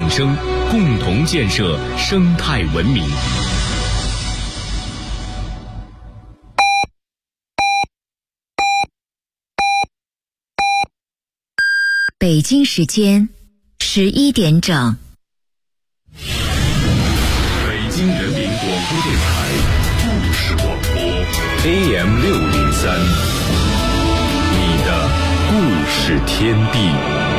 永生，共同建设生态文明。 北京时间11点整。 北京人民广播电台故事广播 AM603，你的故事天地。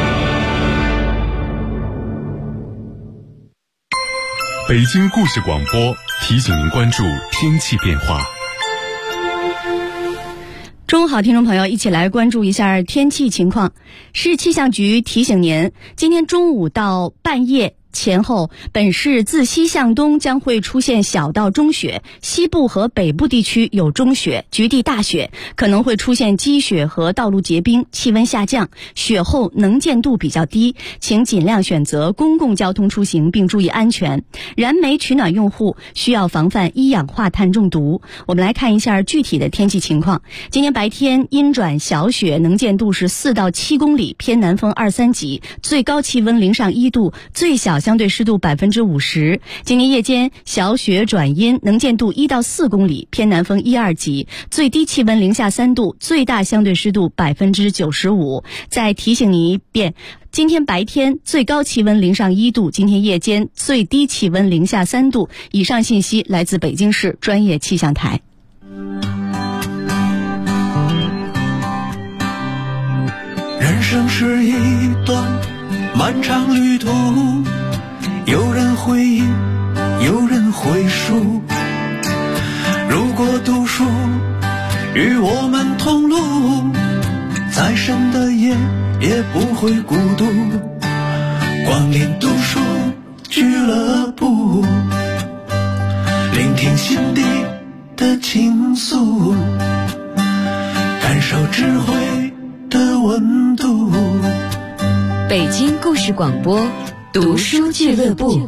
北京故事广播提醒您关注天气变化。 中午好，听众朋友，一起来关注一下天气情况。市气象局提醒您，今天中午到半夜前后，本市自西向东将会出现小到中雪，西部和北部地区有中雪，局地大雪，可能会出现积雪和道路结冰，气温下降，雪后能见度比较低，请尽量选择公共交通出行，并注意安全。燃煤取暖用户需要防范一氧化碳中毒。我们来看一下具体的天气情况。今天白天阴转小雪，能见度是4到7公里，偏南风2、3级，最高气温0上1度，最小相对湿度50%。今天夜间小雪转阴，能见度1到4公里，偏南风1、2级，最低气温0下3度，最大相对湿度95%。再提醒你一遍，今天白天最高气温0上1度，今天夜间最低气温0下3度。以上信息来自北京市专业气象台。 人生是一段漫长旅途，有人回忆，有人回述。如果读书与我们同路，再深的夜也不会孤独。光临读书俱乐部，聆听心底的倾诉，感受智慧的温度。 北京故事广播读书俱乐部。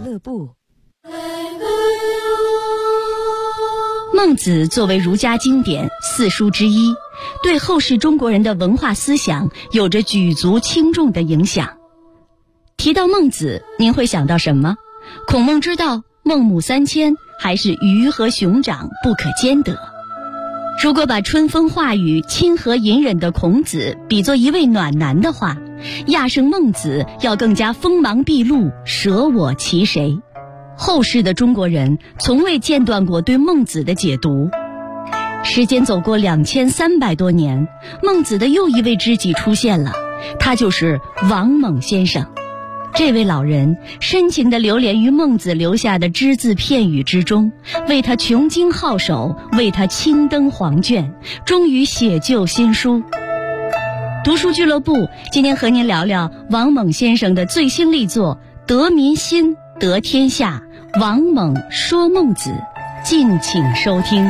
孟子作为儒家经典4书之一，对后世中国人的文化思想有着举足轻重的影响。提到孟子，您会想到什么？孔孟之道，孟母3迁，还是鱼和熊掌不可兼得？如果把春风化雨、亲和隐忍的孔子比作一位暖男的话，亚圣孟子要更加锋芒毕露，舍我其谁。后世的中国人从未间断过对孟子的解读。时间走过2300多年，孟子的又一位知己出现了，他就是王蒙先生。这位老人深情地流连于孟子留下的只字片语之中，为他穷经皓首，为他亲登黄卷，终于写就新书。读书俱乐部今天和您聊聊王蒙先生的最新力作《得民心得天下》，王蒙说孟子，敬请收听。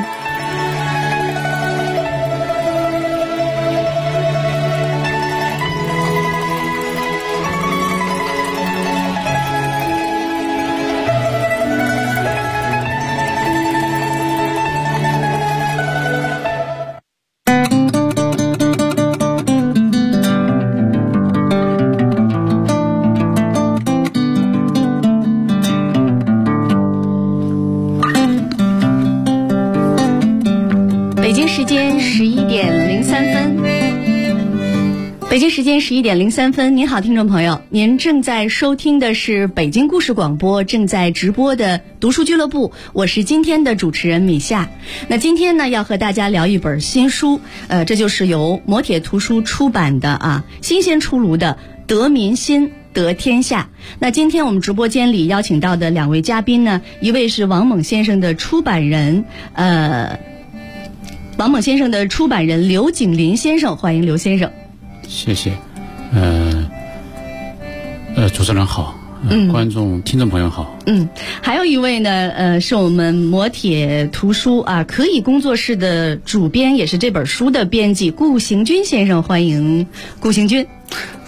北京时间11点03分，您好，听众朋友，您正在收听的是北京故事广播正在直播的读书俱乐部，我是今天的主持人米夏。那今天呢，要和大家聊一本新书，这就是由磨铁图书出版的新鲜出炉的《得民心得天下》。那今天我们直播间里邀请到的2位嘉宾呢，一位是王蒙先生的出版人，王蒙先生的出版人刘景林先生，欢迎刘先生。 谢谢。主持人好，听众朋友好。 还有一位呢，是我们磨铁图书可以工作室的主编，也是这本书的编辑顾行军先生，欢迎顾行军。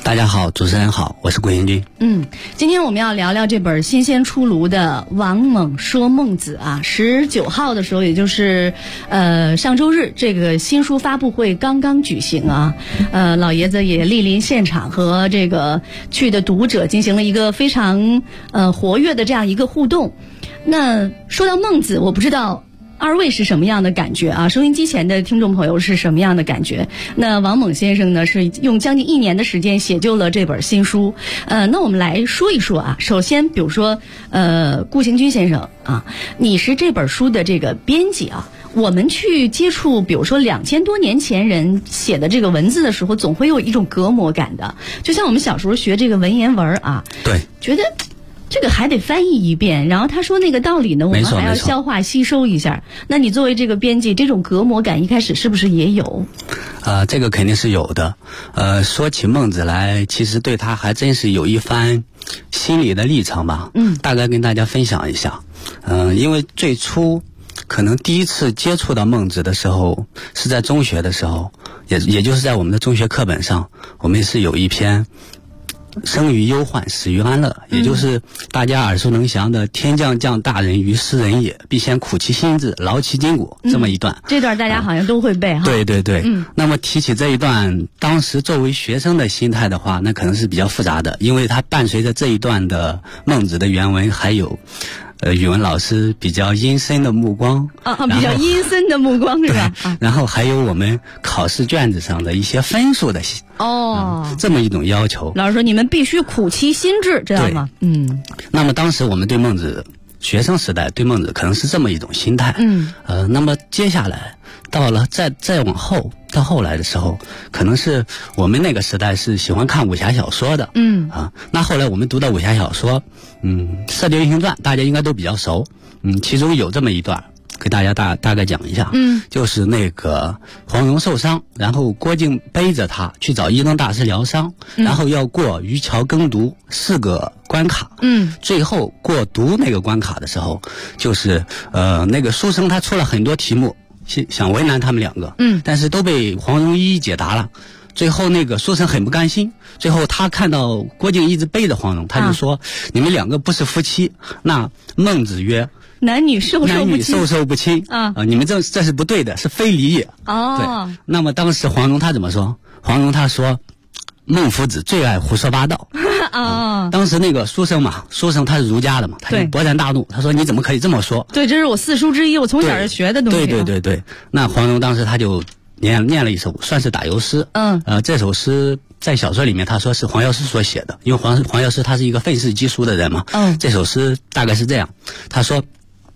大家好，主持人好，我是顾英军。 今天我们要聊聊这本新鲜出炉的《王猛说孟子》啊。19号的时候，也就是上周日，这个新书发布会刚刚举行啊。老爷子也莅临现场，和这个去的读者进行了一个非常活跃的这样一个互动。那说到孟子，我不知道二位是什么样的感觉啊？收音机前的听众朋友是什么样的感觉？那王猛先生呢，是用将近1年的时间写就了这本新书。那我们来说一说啊。首先，比如说，顾行军先生啊，你是这本书的这个编辑啊。我们去接触，比如说2000多年前人写的这个文字的时候，总会有一种隔膜感的。就像我们小时候学这个文言文啊， 对， 觉得这个还得翻译一遍，然后他说那个道理呢，我们还要消化吸收一下。那你作为这个编辑，这种隔膜感一开始是不是也有？ 这个肯定是有的。说起孟子来，其实对他还真是有一番心理的历程吧。大概跟大家分享一下。因为最初可能第一次接触到孟子的时候，是在中学的时候，也就是在我们的中学课本上，我们是有一篇生于忧患，死于安乐，也就是大家耳熟能详的天将降大任于斯人也，必先苦其心志，劳其筋骨，这么一段。 这段大家好像都会背哈。 对对对。那么提起这一段，当时作为学生的心态的话，那可能是比较复杂的，因为它伴随着这一段的孟子的原文，还有语文老师比较阴森的目光比较阴森的目光是吧？ 然后还有我们考试卷子上的一些分数的这么一种要求。 老师说你们必须苦其心志，知道吗？ 那么当时我们对孟子，学生时代对孟子可能是这么一种心态。那么接下来到了再往后到后来的时候，可能是我们那个时代是喜欢看武侠小说的。那后来我们读到武侠小说，射雕英雄传大家应该都比较熟。其中有这么一段给大家大概讲一下。就是那个黄蓉受伤，然后郭靖背着他去找一灯大师疗伤，然后要过渔樵耕读4个关卡。最后过读那个关卡的时候，就是那个书生他出了很多题目，想为难他们2个，但是都被黄蓉一一解答了。最后那个书生很不甘心，最后他看到郭靖一直背着黄蓉，他就说：你们2个不是夫妻。那孟子曰： 男女授受不亲你们这是不对的，是非礼也。对。那么当时黄蓉他怎么说？黄蓉他说：孟夫子最爱胡说八道。当时那个书生他是儒家的嘛，他就勃然大怒，他说：你怎么可以这么说？ 对，这是我4书之一，我从小就学的东西。 对。那黄蓉当时他就念了一首算是打油诗。这首诗在小说里面他说是黄药师所写的，因为黄药师他是一个愤世嫉俗的人嘛。这首诗大概是这样，他说：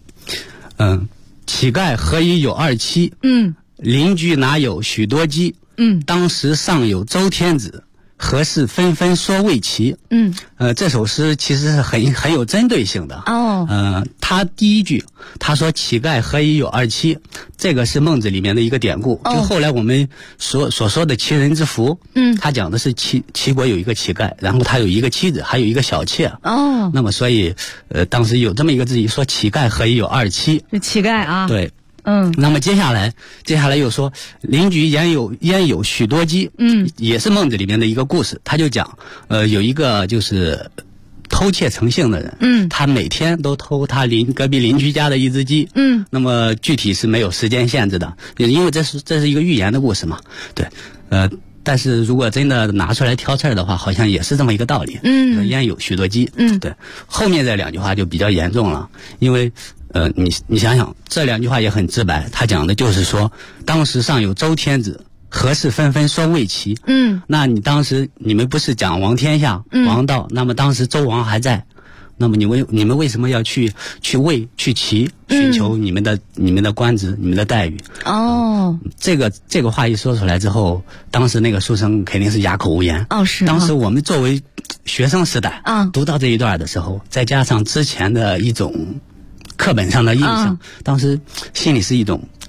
乞丐何以有2妻？邻居哪有许多鸡？当时尚有周天子，何事纷纷说未齐？这首诗其实是很有针对性的。他第一句他说乞丐何以有2妻，这个是孟子里面的一个典故。就后来我们所说的齐人之福，他讲的是齐国有一个乞丐，然后他有一个妻子，还有一个小妾。那么所以当时有这么一个字句说乞丐何以有2妻， 是乞丐啊。 对。那么接下来又说邻居焉有许多鸡。也是孟子里面的一个故事。他就讲有一个就是偷窃成性的人，他每天都偷他隔壁邻居家的一只鸡。那么具体是没有时间限制的，因为这是一个寓言的故事嘛。对。但是如果真的拿出来挑刺儿的话，好像也是这么一个道理。焉有许多鸡。对。后面这2句话就比较严重了，因为你想想，这2句话也很直白，他讲的就是说，当时尚有周天子，何事纷纷说未齐。那当时你们不是讲王天下、王道，那么当时周王还在，那么你们为什么要去齐，寻求你们的官职、你们的待遇？这个话一说出来之后，当时那个书生肯定是哑口无言。 是。 当时我们作为学生时代读到这一段的时候，再加上之前的一种课本上的印象，当时心里是一种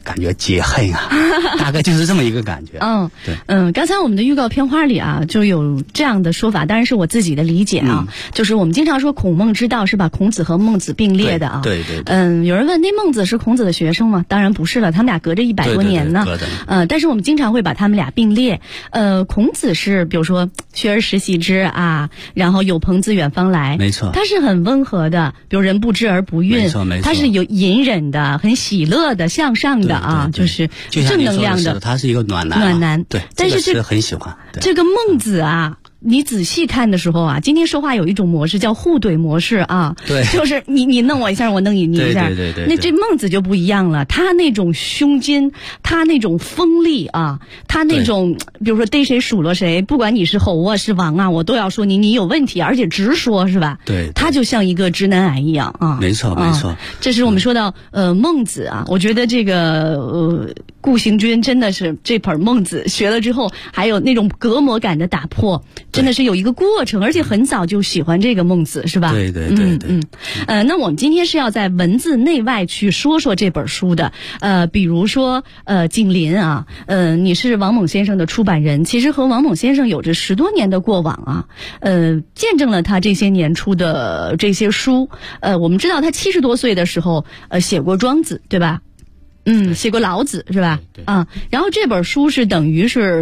感觉解恨啊，大概就是这么一个感觉。 对，刚才我们的预告片花里啊，就有这样的说法，当然是我自己的理解啊，就是我们经常说孔孟之道是把孔子和孟子并列的啊。 对。 有人问那孟子是孔子的学生吗？当然不是了，他们俩隔着100多年呢。但是我们经常会把他们俩并列。孔子是比如说学而时习之啊，然后有朋自远方来， 没错， 他是很温和的，比如人不知而不愠， 没错， 他是有隐忍的，很喜乐的，向上的啊，就是正能量的。 他是一个暖男，对， 但是这个很喜欢。 这个孟子啊，你仔细看的时候啊，今天说话有一种模式叫互怼模式啊， 对， 就是你弄我一下，我弄你一下， 对。 那这孟子就不一样了，他那种胸襟，他那种锋利啊，他那种比如说逮谁数落谁，不管你是侯啊是王啊，我都要说你有问题，而且直说，是吧？ 对， 他就像一个直男癌一样啊， 没错。 这是我们说到孟子啊，我觉得这个顾行军真的是这本孟子学了之后，还有那种隔膜感的打破，真的是有一个过程，而且很早就喜欢这个孟子，是吧？ 对。 那我们今天是要在文字内外去说这本书的。比如说景林啊，你是王蒙先生的出版人，其实和王蒙先生有着10多年的过往啊，见证了他这些年出的这些书。我们知道他70多岁的时候写过庄子，对吧？写过老子，是吧？ 对。 然后这本书是等于是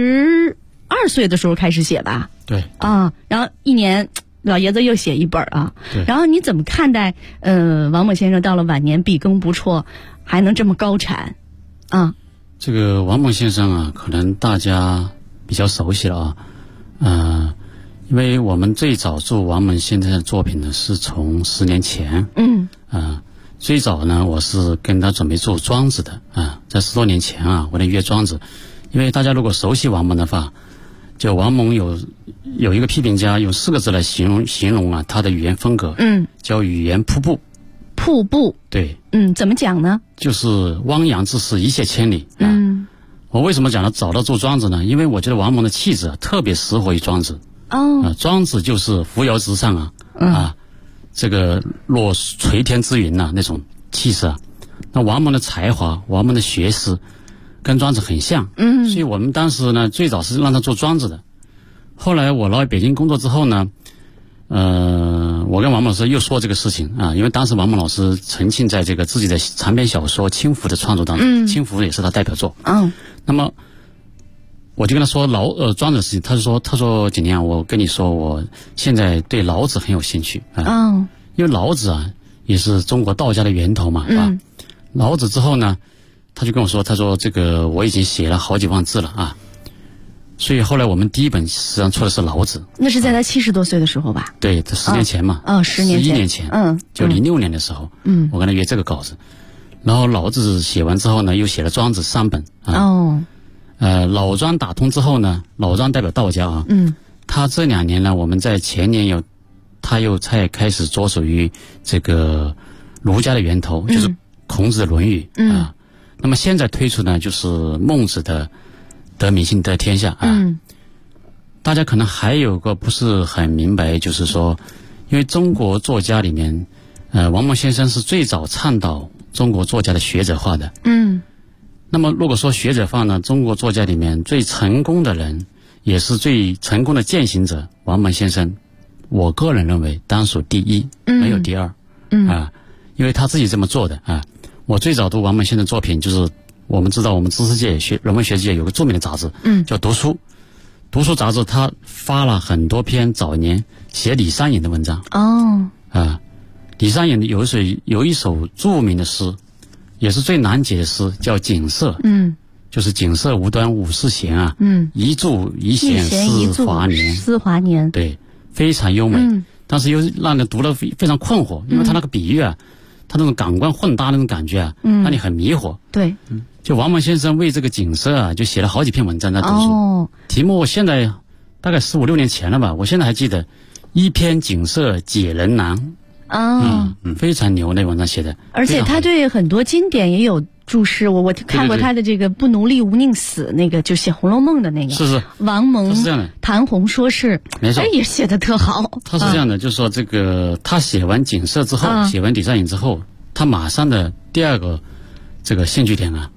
82岁的时候开始写吧？ 对。 然后1年老爷子又写一本啊。 对。 然后你怎么看待王蒙先生到了晚年笔耕不辍，还能这么高产啊？ 这个王蒙先生啊，可能大家比较熟悉了啊。因为我们最早做王蒙先生的作品呢，是从10年前。最早呢，我是跟他准备做庄子的啊，在10多年前啊，我来约庄子。因为大家如果熟悉王蒙的话，就王蒙有一个批评家用4个字来形容啊他的语言风格，叫语言瀑布。 瀑布， 对， 怎么讲呢？ 就是汪洋之势，一泻千里。我为什么讲他找到做庄子呢？因为我觉得王蒙的气质特别适合于庄子。庄子就是扶摇直上这个若垂天之云那种气势啊。那王蒙的才华，王蒙的学识跟庄子很像。所以我们当时呢，最早是让他做庄子的。后来我来北京工作之后呢，我跟王蒙老师又说这个事情啊，因为当时王蒙老师沉浸在这个自己的长篇小说《轻浮》的创作当中，轻浮也是他代表作。那么我就跟他说庄子的事情，他说景年，我跟你说，我现在对老子很有兴趣啊。因为老子啊也是中国道家的源头嘛，是吧？老子之后呢，他就跟我说，他说这个我已经写了好几万字了啊。所以后来我们第一本实际上出的是老子。 那是在他70多岁的时候吧？ 对，这10年前嘛。 11 年前。就06年的时候。我跟他约这个稿子。然后老子写完之后呢，又写了庄子3本老庄打通之后呢，老庄代表道家啊。他这2年呢，我们在前年他又才开始着手于这个儒家的源头，就是孔子的《论语》啊。那么现在推出呢，就是孟子的得民心得天下啊。大家可能还有个不是很明白，就是说，因为中国作家里面，王蒙先生是最早倡导中国作家的学者化的。那么如果说学者化呢，中国作家里面最成功的人，也是最成功的践行者，王蒙先生，我个人认为当属第一，没有第二。因为他自己这么做的啊。我最早读王蒙先生作品，就是我们知道我们知识界人文学界有个著名的杂志，叫读书杂志，他发了很多篇早年写李商隐的文章。李商隐有一首著名的诗，也是最难解的诗，叫《锦瑟》。就是锦瑟无端五世闲啊，一柱一弦思华年。对，非常优美。但是又让人读了非常困惑，因为他那个比喻啊，他那种感官混搭那种感觉啊，让你很迷惑。 对。 就王蒙先生为这个锦瑟啊，就写了好几篇文章在读书。题目我现在大概15、16年前了吧，我现在还记得，一篇锦瑟解人难。非常牛，那文章写的。 而且他对很多经典也有注释，我看过他的这个不奴隶无宁死，那个就写《红楼梦》的那个。 是王蒙是这样的， 谈红说事， 没错， 也写的特好。 他是这样的，就是说这个他写完锦瑟之后，写完李商隐之后，他马上的第二个这个兴趣点啊，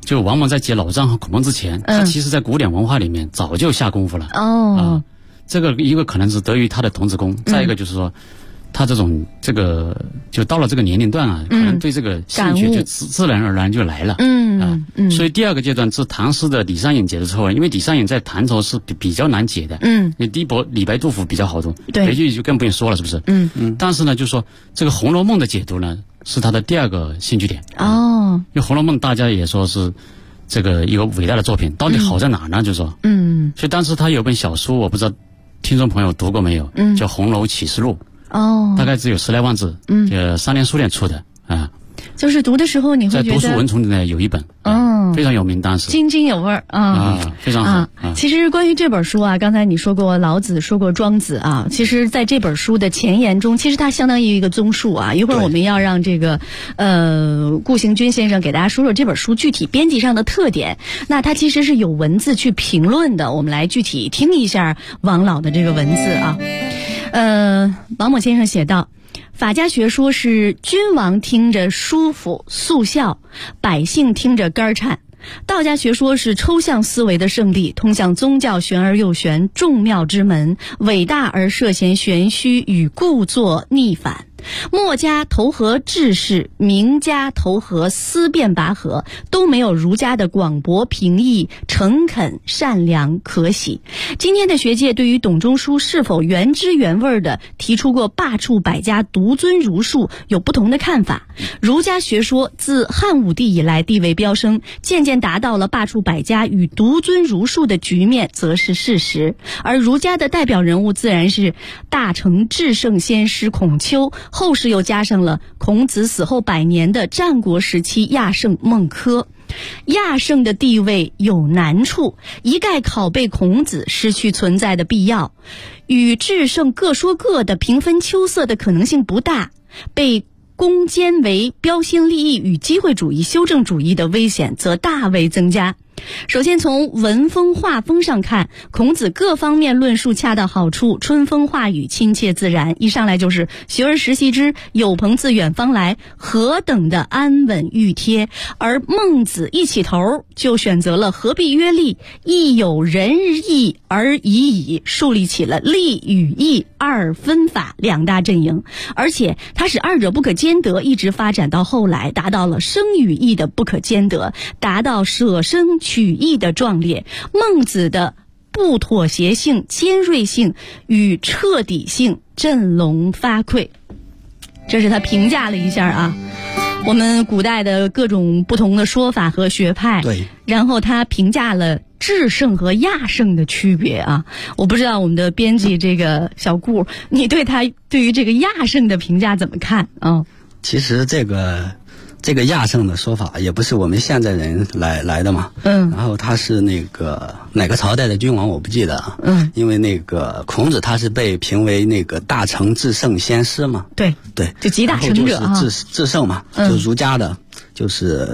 就往往在解老庄和孔孟之前，他其实在古典文化里面早就下功夫了。这个一个可能是得益于他的童子功，再一个就是说，他这个就到了这个年龄段啊，可能对这个兴趣就自然而然就来了。所以第二个阶段是唐诗的李商隐解的错，因为李商隐在唐朝是比较难解的。你李白、杜甫比较好读，北句就更不用说了，是不是？但是呢，就是说这个《红楼梦》的解读呢，是他的第二个兴趣点。因为《红楼梦》大家也说是这个一个伟大的作品，到底好在哪呢？就是说，所以当时他有本小书，我不知道听众朋友读过没有，叫《红楼启示录》。大概只有10来万字，3联书店出的啊。 就是读的时候你会觉得在读书文丛里呢有一本，非常有名，当时津津有味非常好。 其实关于这本书啊，刚才你说过老子，说过庄子啊，其实在这本书的前言中，其实它相当于一个综述啊。一会儿我们要让这个顾行军先生给大家说说这本书具体编辑上的特点。那它其实是有文字去评论的，我们来具体听一下王老的这个文字啊。王某先生写道：法家学说是君王听着舒服速效，百姓听着肝颤；道家学说是抽象思维的圣地，通向宗教玄而又玄、众妙之门，伟大而涉嫌玄虚与故作逆反。墨家投合志士，名家投合思辨拔河，都没有儒家的广博平易、诚恳善良可喜。今天的学界对于董仲舒是否原汁原味的提出过罢黜百家、独尊儒术有不同的看法。儒家学说自汉武帝以来地位飙升，渐渐达到了罢黜百家与独尊儒术的局面，则是事实。而儒家的代表人物自然是大成至圣先师孔丘，后世又加上了孔子死后100年的战国时期亚圣孟轲。亚圣的地位有难处，一概拷贝孔子失去存在的必要，与至圣各说各的平分秋色的可能性不大，被攻坚为标新立异与机会主义、修正主义的危险则大为增加。首先从文风画风上看，孔子各方面论述恰到好处，春风化雨，亲切自然，一上来就是学而时习之，有朋自远方来，何等的安稳熨帖。而孟子一起头就选择了何必约利，亦有仁义而已矣，树立起了利与义二分法2大阵营，而且他使二者不可兼得，一直发展到后来达到了生与义的不可兼得，达到舍生取义的壮烈。孟子的不妥协性、尖锐性与彻底性振聋发聩。这是他评价了一下啊，我们古代的各种不同的说法和学派。 对， 然后他评价了至圣和亚圣的区别啊。我不知道我们的编辑这个小顾，你对于这个亚圣的评价怎么看啊？ 其实这个亚圣的说法也不是我们现在人来的嘛。然后他是那个哪个朝代的君王我不记得啊。因为那个孔子他是被评为那个大成至圣先师嘛。对， 就集大成者啊。 就是至圣嘛，就儒家的，就是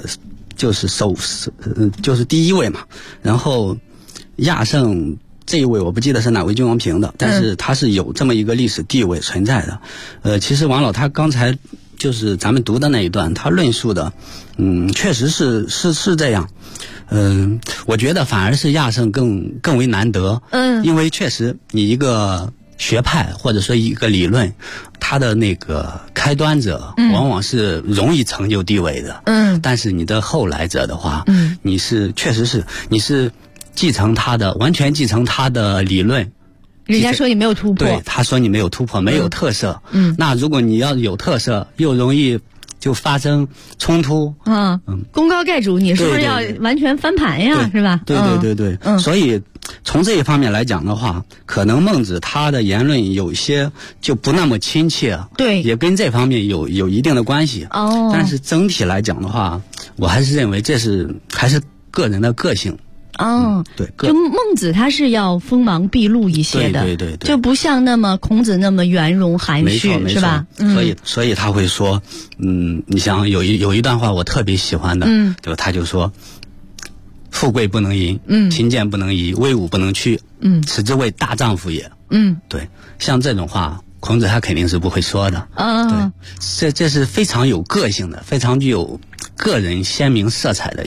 第一位嘛。然后亚圣这一位我不记得是哪位君王评的，但是他是有这么一个历史地位存在的。其实王老他刚才就是咱们读的那一段，他论述的，确实是这样。我觉得反而是亚圣更为难得。因为确实你一个学派或者说一个理论，它的那个开端者往往是容易成就地位的。但是你的后来者的话，你是完全继承他的理论。 人家说你没有突破， 对，他说你没有突破，没有特色。那如果你要有特色，又容易就发生冲突。 功高盖主，你是不是要完全翻盘呀？是吧？ 对。所以从这一方面来讲的话，可能孟子他的言论有些就不那么亲切。 对， 也跟这方面有一定的关系。但是整体来讲的话，我还是认为还是个人的个性。对， 就孟子他是要锋芒毕露一些的，对，就不像那么孔子那么圆融含蓄，是吧？ 所以他会说，你像有一段话我特别喜欢的，对吧？他就说，富贵不能淫，贫贱不能移，威武不能屈，此之谓大丈夫也。对，像这种话，孔子他肯定是不会说的。对，这是非常有个性的，非常具有个人鲜明色彩的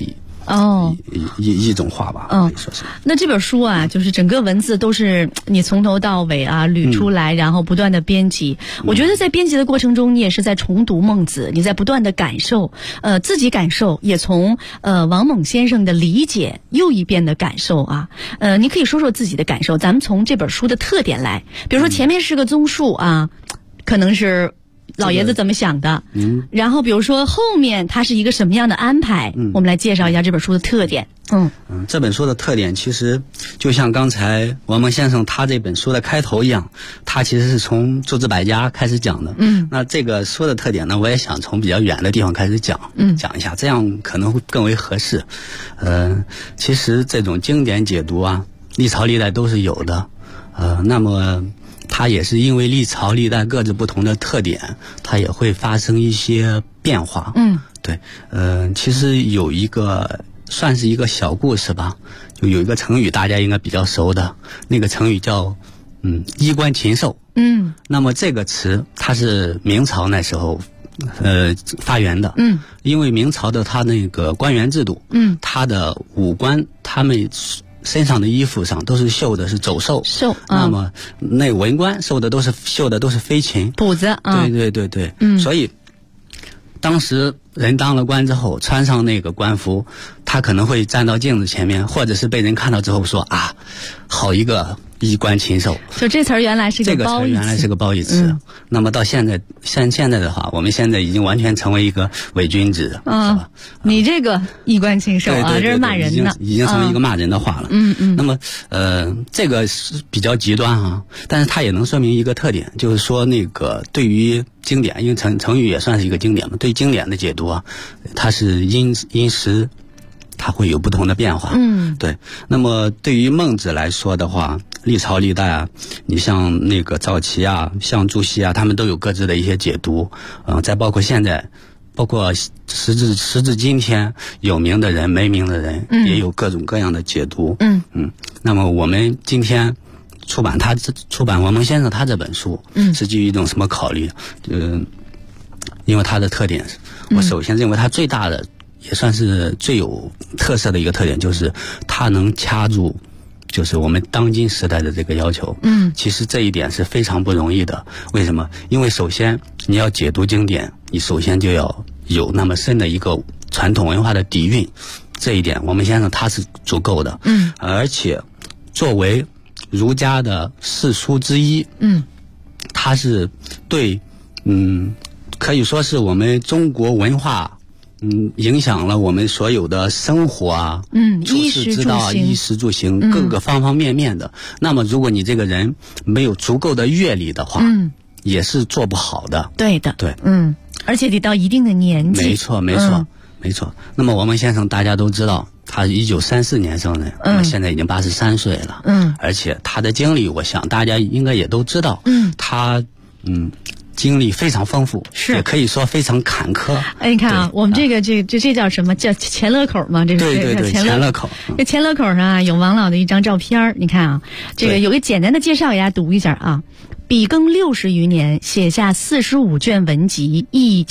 一种画吧，可以说是。 那这本书啊，就是整个文字都是你从头到尾啊捋出来，然后不断的编辑。我觉得在编辑的过程中，你也是在重读孟子，你在不断的感受，自己感受，也从王蒙先生的理解又一遍的感受啊。你可以说说自己的感受，咱们从这本书的特点来，比如说前面是个综述啊，可能是老爷子怎么想的，然后比如说后面它是一个什么样的安排，我们来介绍一下这本书的特点。 这本书的特点其实就像刚才王蒙先生他这本书的开头一样，他其实是从诸子百家开始讲的。那这个书的特点呢，我也想从比较远的地方开始讲一下，这样可能会更为合适。其实这种经典解读啊，历朝历代都是有的。那么它也是因为历朝历代各自不同的特点，它也会发生一些变化。对，其实有一个算是一个小故事吧，就有一个成语大家应该比较熟的，那个成语叫衣冠禽兽。那么这个词它是明朝那时候发源的。因为明朝的它那个官员制度，它的武官他们身上的衣服上都是绣的是走兽，那么那文官绣的都是飞禽补子。 对，所以当时人当了官之后，穿上那个官服，他可能会站到镜子前面，或者是被人看到之后说啊，好一个衣冠禽兽。 就这词儿原来是个褒义词。那么到现在的话，我们现在已经完全成为一个伪君子，是吧？ 你这个衣冠禽兽啊，这是骂人的， 已经成为一个骂人的话了。那么这个是比较极端啊，但是它也能说明一个特点，就是说那个对于经典，因为成语也算是一个经典嘛，对经典的解读啊，它是因时它会有不同的变化。对。那么对于孟子来说的话，历朝历代啊，你像那个赵岐啊，像朱熹啊，他们都有各自的一些解读。再包括现在，包括时至今天，有名的人没名的人，也有各种各样的解读。那么我们今天出版王蒙先生他这本书，是基于一种什么考虑？因为它的特点，我首先认为它最大的也算是最有特色的一个特点，就是它能掐住就是我们当今时代的这个要求。其实这一点是非常不容易的。为什么？因为首先你要解读经典，你首先就要有那么深的一个传统文化的底蕴，这一点王蒙先生他是足够的。而且作为儒家的四书之一，他是对可以说是我们中国文化影响了我们所有的生活啊，处世之道、衣食住行各个方方面面的。那么如果你这个人没有足够的阅历的话，也是做不好的。 对的， 对， 而且得到一定的年纪。 没错。那么王蒙先生大家都知道，他1934年生人，那么现在已经83岁了。而且他的经历，我想大家应该也都知道。他经历非常丰富，也可以说非常坎坷。 你看啊，我们这叫什么？叫前乐口吗？这是对，前乐口。 这前乐口上啊，有王老的一张照片。你看啊，这个有个简单的介绍，给大家读一下啊。笔耕60余年，写下45卷文集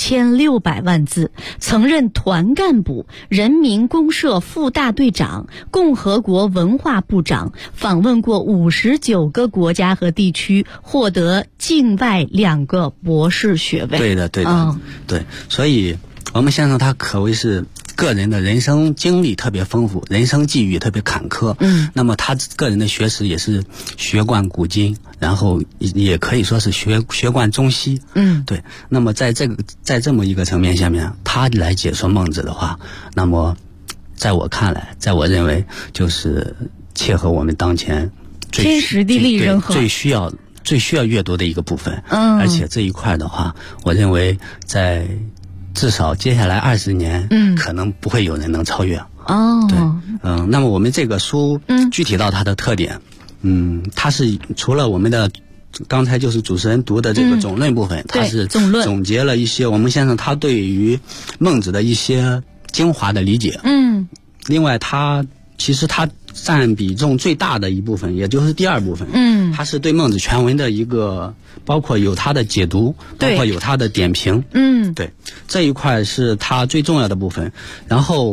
，1600万字。曾任团干部、人民公社副大队长、共和国文化部长，访问过59个国家和地区，获得境外2个博士学位。 对的，对。所以王蒙先生他可谓是个人的人生经历特别丰富，人生际遇特别坎坷。那么他个人的学识也是学贯古今，然后也可以说是学贯中西。对。那么在这么一个层面下面，他来解说孟子的话，那么在我看来，在我认为就是切合我们当前天时地利人和最需要阅读的一个部分。而且这一块的话，我认为在至少接下来20年，可能不会有人能超越。对，那么我们这个书，具体到它的特点，它是除了我们的刚才就是主持人读的这个总论部分，它是总结了一些王蒙先生他对于孟子的一些精华的理解。另外其实他占比重最大的一部分，也就是第2部分。它是对孟子全文的一个，包括有他的解读，包括有他的点评。对，这一块是他最重要的部分。然后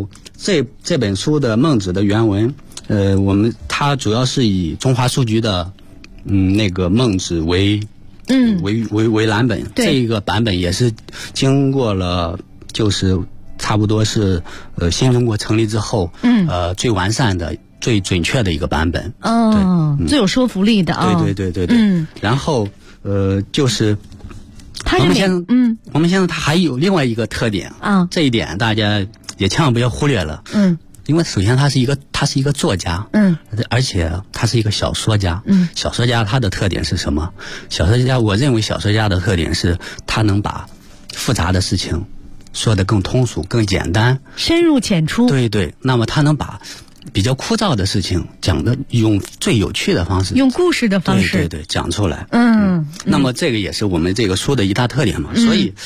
这本书的孟子的原文，它主要是以中华书局的那个孟子为蓝本，这个版本也是经过了就是差不多是新中国成立之后最完善的最准确的一个版本， 对，最有说服力的啊， 对，然后就是王蒙先生他还有另外一个特点啊，这一点大家也千万不要忽略了，因为首先他是一个作家，而且他是一个小说家，小说家他的特点是什么？小说家，我认为小说家的特点是他能把复杂的事情说得更通俗、更简单， 深入浅出。 对，那么他能把比较枯燥的事情讲的用最有趣的方式， 用故事的方式， 对讲出来。那么这个也是我们这个书的一大特点嘛。所以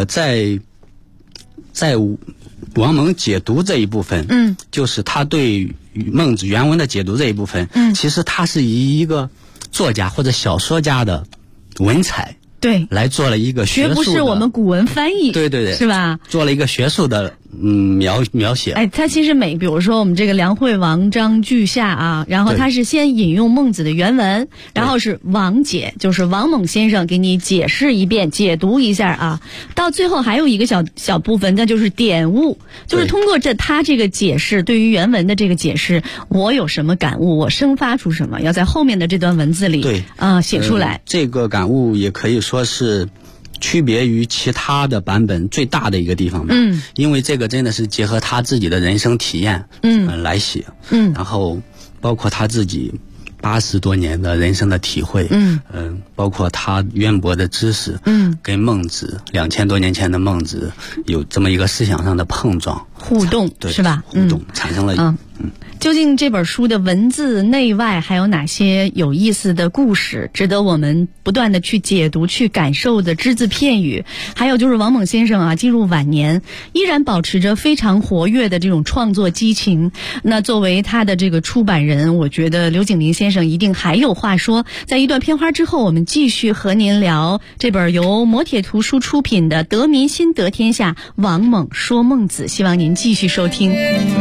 在王蒙解读这一部分，就是他对孟子原文的解读这一部分，其实他是以一个作家或者小说家的文采。对，来做了一个学术的， 绝不是我们古文翻译， 对， 是吧？ 做了一个学术的描写。 他其实比如说我们这个梁惠王章句下啊，然后他是先引用孟子的原文，然后是王解，就是王蒙先生给你解释一遍、解读一下啊。到最后还有一个小部分，那就是点悟，就是通过他这个解释，对于原文的这个解释，我有什么感悟，我生发出什么，要在后面的这段文字里写出来。 这个感悟也可以说是区别于其他的版本最大的一个地方吧。因为这个真的是结合他自己的人生体验来写，然后包括他自己80多年的人生的体会，包括他渊博的知识，跟孟子2000多年前的孟子有这么一个思想上的碰撞互动，是吧？ 互动产生了究竟这本书的文字内外还有哪些有意思的故事，值得我们不断的去解读、去感受的只字片语？还有就是王蒙先生啊，进入晚年依然保持着非常活跃的这种创作激情。那作为他的这个出版人，我觉得刘景林先生一定还有话说。在一段片花之后，我们继续和您聊这本由磨铁图书出品的《得民心得天下》，王蒙说孟子。希望您继续收听。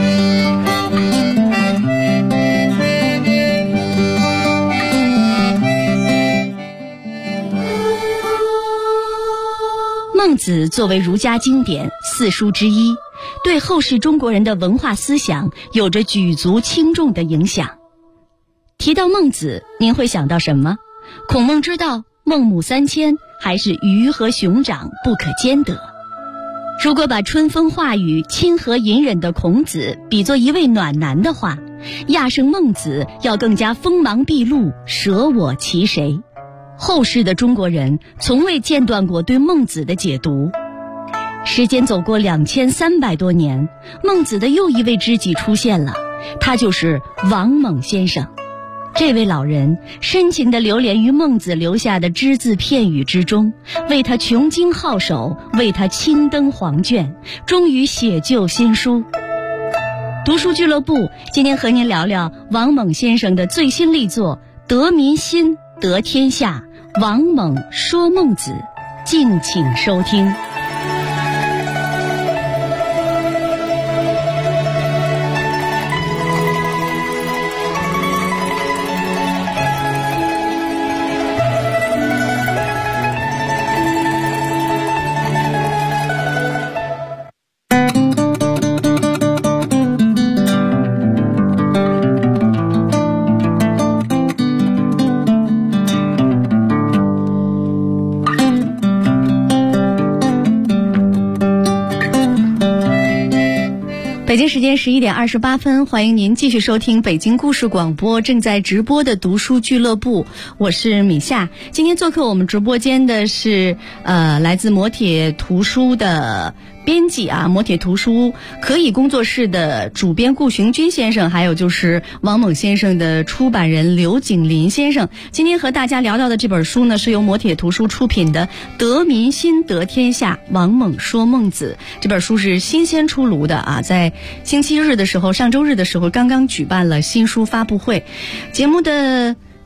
孟子作为儒家经典四书之一，对后世中国人的文化思想有着举足轻重的影响。提到孟子，您会想到什么？孔孟之道，孟母3000，还是鱼和熊掌不可兼得？如果把春风化雨、亲和隐忍的孔子比作一位暖男的话，亚圣孟子要更加锋芒毕露，舍我其谁。后世的中国人从未间断过对孟子的解读。时间走过2300多年，孟子的又一位知己出现了，他就是王蒙先生。这位老人深情地流连于孟子留下的只字片语之中，为他穷经皓首，为他亲登黄卷，终于写就新书。读书俱乐部今天和您聊聊王蒙先生的最新力作《得民心得天下》，王蒙说孟子，敬请收听。北京时间11点28分，欢迎您继续收听北京故事广播正在直播的读书俱乐部，我是米夏。今天做客我们直播间的是来自磨铁图书的编辑啊，磨铁图书可以工作室的主编顾雄军先生，还有就是王蒙先生的出版人刘景林先生。今天和大家聊到的这本书呢，是由磨铁图书出品的《得民心得天下》，王蒙说孟子。这本书是新鲜出炉的啊，在星期日的时候，上周日的时候刚刚举办了新书发布会。节目的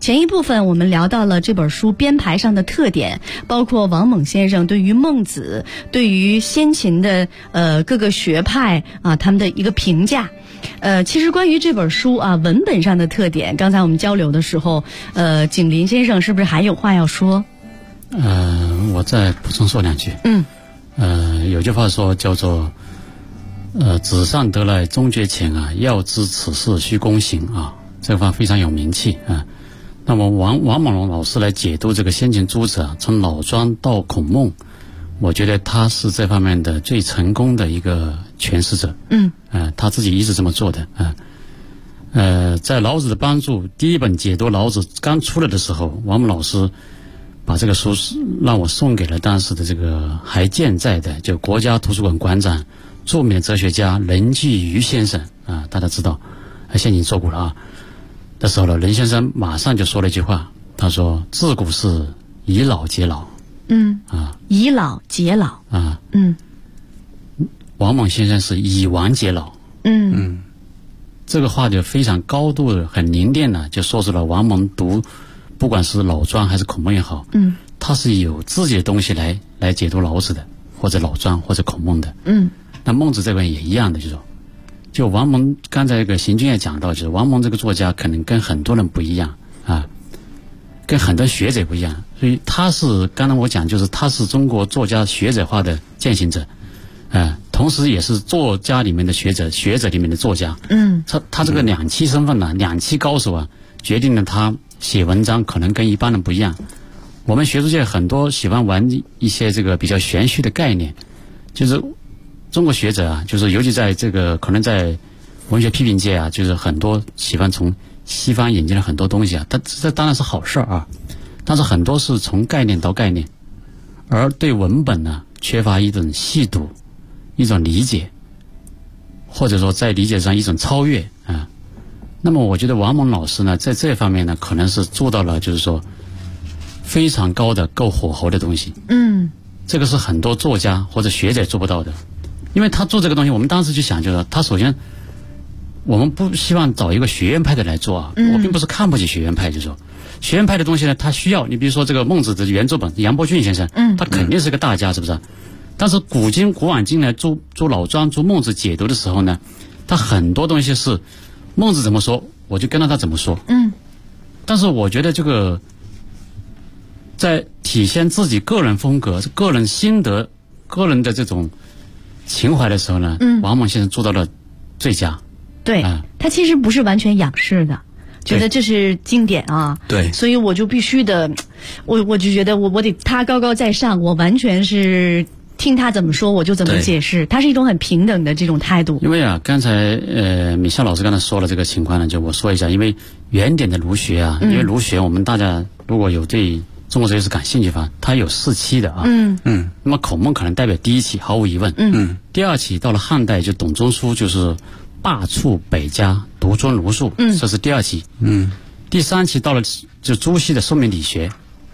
前一部分我们聊到了这本书编排上的特点，包括王蒙先生对于孟子、对于先秦的各个学派啊他们的一个评价。其实关于这本书啊文本上的特点，刚才我们交流的时候，景林先生是不是还有话要说？ 我再补充说两句。有句话说叫做纸上得来终觉浅啊，要知此事须躬行啊，这个话非常有名气啊。那么王蒙老师来解读这个先秦诸子啊，从老庄到孔孟，我觉得他是这方面的最成功的一个诠释者。他自己一直这么做的啊。在老子的帮助，第一本解读老子刚出来的时候，王蒙老师把这个书让我送给了当时的这个还健在的就国家图书馆馆长、著名的哲学家任继余先生啊，大家知道，现在已经做过了啊。那时候呢，任先生马上就说了一句话，他说：“自古是以老结老。”以老结老啊。王蒙先生是以亡结老。这个话就非常高度的、很凝练的，就说出了王蒙读不管是老庄还是孔孟也好，他是有自己的东西来解读老子的，或者老庄或者孔孟的。那孟子这边也一样的，就是说，就王蒙刚才这个邢军也讲到，就是王蒙这个作家可能跟很多人不一样啊，跟很多学者不一样，所以他是刚才我讲，就是他是中国作家学者化的践行者，同时也是作家里面的学者里面的作家。他这个两栖身份呢，两栖高手啊，决定了他写文章可能跟一般人不一样。我们学术界很多喜欢玩一些这个比较玄虚的概念，就是中国学者啊，就是尤其在这个可能在文学批评界啊，就是很多喜欢从西方引进了很多东西啊，这当然是好事啊，但是很多是从概念到概念，而对文本呢缺乏一种细读、一种理解，或者说在理解上一种超越啊。那么我觉得王蒙老师呢，在这方面呢，可能是做到了，就是说非常高的够火候的东西。这个是很多作家或者学者做不到的。因为他做这个东西，我们当时就想，就是他首先，我们不希望找一个学院派的来做啊。我并不是看不起学院派，就是说，学院派的东西呢，他需要你比如说这个孟子的原作本杨伯峻先生，他肯定是个大家，是不是？但是古今古往今来做老庄、做孟子解读的时候呢，他很多东西是孟子怎么说，我就跟着他怎么说。但是我觉得这个在体现自己个人风格、个人心得、个人的这种情怀的时候呢，王蒙先生做到了最佳。 对，他其实不是完全仰视的，觉得这是经典啊。 对， 所以我就必须的，我就觉得我得他高高在上，我完全是听他怎么说我就怎么解释，他是一种很平等的这种态度。 因为啊，刚才米夏老师刚才说了这个情况呢，就我说一下，因为原点的儒学啊，因为儒学我们大家如果有对中国哲学史感兴趣的话，它有4期的啊。那么孔孟可能代表第1期，毫无疑问。第2期到了汉代，就董仲舒就是罢黜百家，独尊儒术，这是第2期。第3期到了就朱熹的说明理学。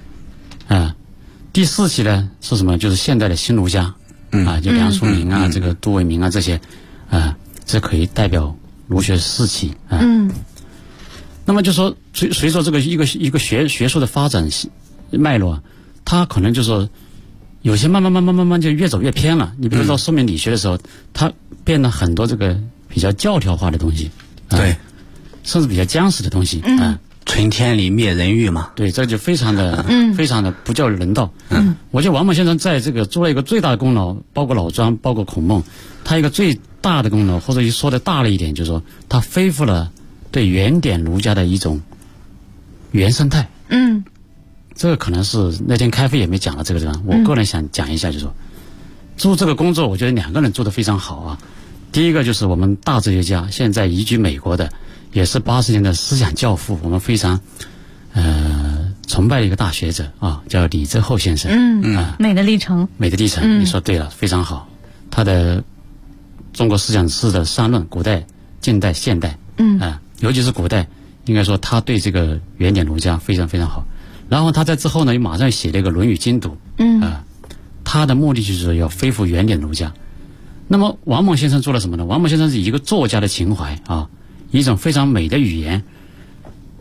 第4期呢是什么？就是现代的新儒家。就梁漱溟啊，这个杜维明啊这些，这可以代表儒学4期。那么就说随着这个一个学术的发展脉络，它可能就是有些慢慢就越走越偏了。你比如说说明理学的时候，它变了很多这个比较教条化的东西， 对， 甚至比较僵死的东西。 存天理灭人欲嘛。 对，这就非常的非常的不叫人道。我觉得王蒙先生在这个做了一个最大的功劳，包括老庄，包括孔孟，他一个最大的功劳，或者说的大了一点，就是说他恢复了对原点儒家的一种原生态。这个可能是那天开会也没讲了这个地方，我个人想讲一下，就是说做这个工作，我觉得2个人做得非常好啊。第一个就是我们大哲学家，现在移居美国的，也是80年的思想教父，我们非常崇拜的一个大学者啊，叫李泽厚先生。 美的历程， 美的历程，你说对了，非常好。他的中国思想史的3论，古代、近代、现代，尤其是古代，应该说他对这个原点儒家非常非常好。然后他在之后呢，又马上写了一个《论语精读》。他的目的就是要恢复原点儒家。那么王蒙先生做了什么呢？王蒙先生是一个作家的情怀啊，一种非常美的语言，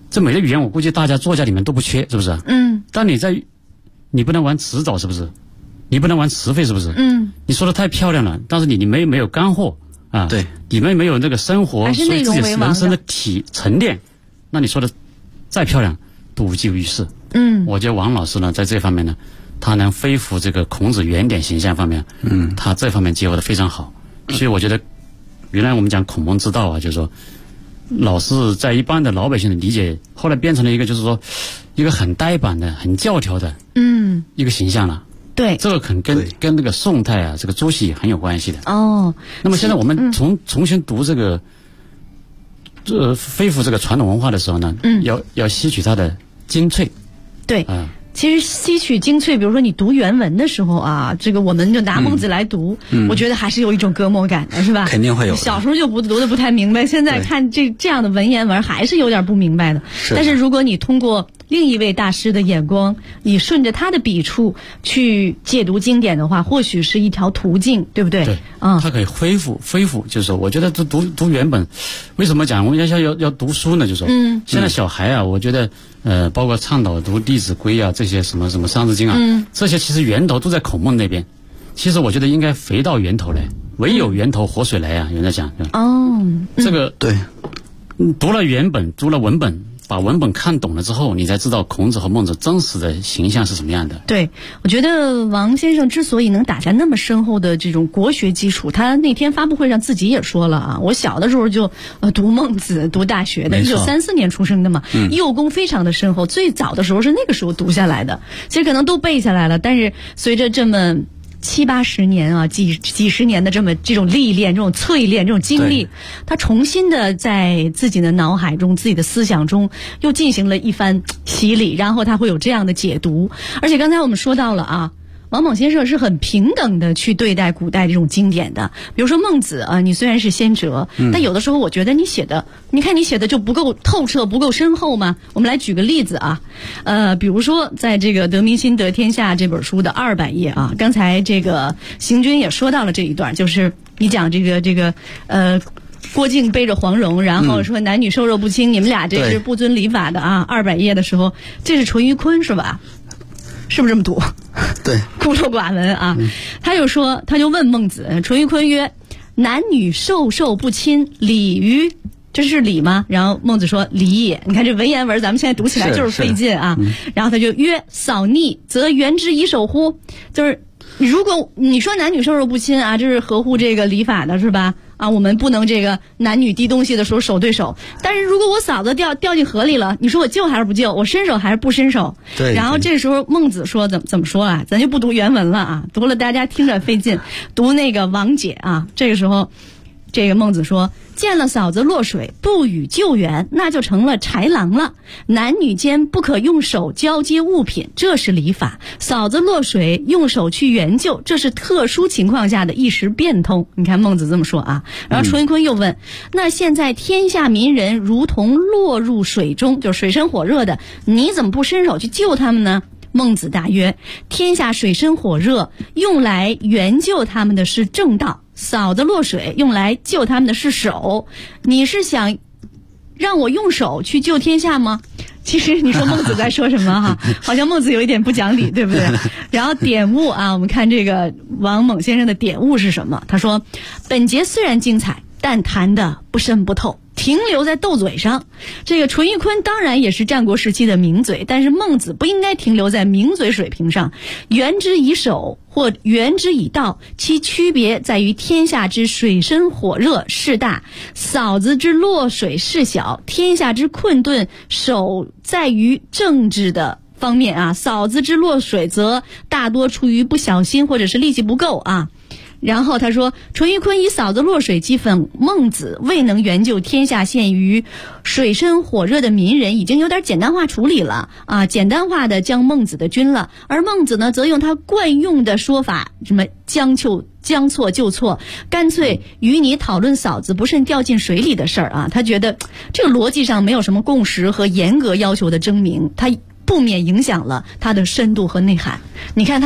这美的语言我估计大家作家里面都不缺，是不是？但你不能玩词藻，是不是？你不能玩词汇，是不是？你说的太漂亮了，但是你没有干货啊， 对， 里面没有那个生活，所以自己人生的沉淀，那你说的再漂亮都无济于事。我觉得王老师呢，在这方面呢，他能恢复这个孔子原点形象方面，他这方面结合的非常好。所以我觉得，原来我们讲孔孟之道啊，就是说，老是在一般的老百姓的理解，后来变成了一个就是说，一个很呆板的、很教条的，一个形象了。 对， 这个跟那个宋代啊，这个朱熹很有关系的。 哦， 那么现在我们重新读这个，恢复这个传统文化的时候呢，要吸取它的精粹。 对，其实吸取精粹，比如说你读原文的时候啊，这个我们就拿孟子来读，我觉得还是有一种隔膜感的，是吧？ 肯定会有。 小时候就读的不太明白，现在看这样的文言文还是有点不明白的。但是如果你通过另一位大师的眼光，你顺着他的笔触去解读经典的话，或许是一条途径，对不对？ 对，它可以恢复，就是说，我觉得读原本，为什么讲我们要读书呢？就是说，现在小孩啊，我觉得包括倡导读《弟子规》啊，这些什么《三字经》啊，这些其实源头都在孔孟那边。其实我觉得应该回到源头来，唯有源头活水来啊，有人在讲。这个对， 读了原本，读了文本。把文本看懂了之后，你才知道孔子和孟子真实的形象是什么样的。 对，我觉得王先生之所以能打下那么深厚的这种国学基础，他那天发布会上自己也说了啊，我小的时候就读孟子，读大学的，1934年出生的嘛，幼功非常的深厚，最早的时候是那个时候读下来的，其实可能都背下来了，但是随着这么70-80年啊，几十年的这种历练、这种淬炼、这种经历，他重新的在自己的脑海中、自己的思想中又进行了一番洗礼，然后他会有这样的解读。而且刚才我们说到了啊，王蒙先生是很平等的去对待古代这种经典的，比如说孟子啊，你虽然是先哲，但有的时候我觉得你写的就不够透彻，不够深厚嘛。我们来举个例子啊，比如说在这个《得民心得天下》这本书的200页啊，刚才这个行军也说到了这一段，就是你讲这个郭靖背着黄蓉，然后说男女授受不亲，你们俩这是不遵礼法的啊。200页的时候，这是淳于髡是吧？是不是这么读？ 对， 孤陋寡闻啊。他就问孟子，淳于髡曰：“男女授受不亲，礼于？”这是礼吗？然后孟子说：“礼也。”你看这文言文，咱们现在读起来就是费劲啊。然后他就曰：“扫逆，则原之以守乎？”就是如果你说男女授受不亲啊，这是合乎这个礼法的，是吧？啊，我们不能这个男女递东西的时候手对手。但是如果我嫂子掉进河里了，你说我救还是不救？我伸手还是不伸手？ 对。 然后这时候孟子说怎么说啊？咱就不读原文了啊，读了大家听着费劲。读那个王解啊，这个时候，这个孟子说：“见了嫂子落水，不予救援，那就成了豺狼了。男女间不可用手交接物品，这是礼法。嫂子落水，用手去援救，这是特殊情况下的一时变通。”你看孟子这么说啊。然后淳于髡又问：“那现在天下民人如同落入水中，就是水深火热的，你怎么不伸手去救他们呢？”孟子答曰：“天下水深火热，用来援救他们的是正道。嫂子落水，用来救他们的是手。你是想让我用手去救天下吗？”其实你说孟子在说什么哈？好像孟子有一点不讲理，对不对？然后点悟啊，我们看这个王蒙先生的点悟是什么？他说：“本节虽然精彩，但谈的不深不透，停留在斗嘴上。这个淳于髡当然也是战国时期的名嘴，但是孟子不应该停留在名嘴水平上。援之以守或援之以道，其区别在于天下之水深火热势大，嫂子之落水势小。天下之困顿，守在于政治的方面啊，嫂子之落水则大多出于不小心或者是力气不够啊。”然后他说，淳于髡以嫂子落水讥讽孟子未能援救天下陷于水深火热的民人，已经有点简单化处理了啊，简单化的将孟子的军了。而孟子呢，则用他惯用的说法，什么将错就错，干脆与你讨论嫂子不慎掉进水里的事儿啊。他觉得这个逻辑上没有什么共识和严格要求的争鸣，他不免影响了他的深度和内涵。你看他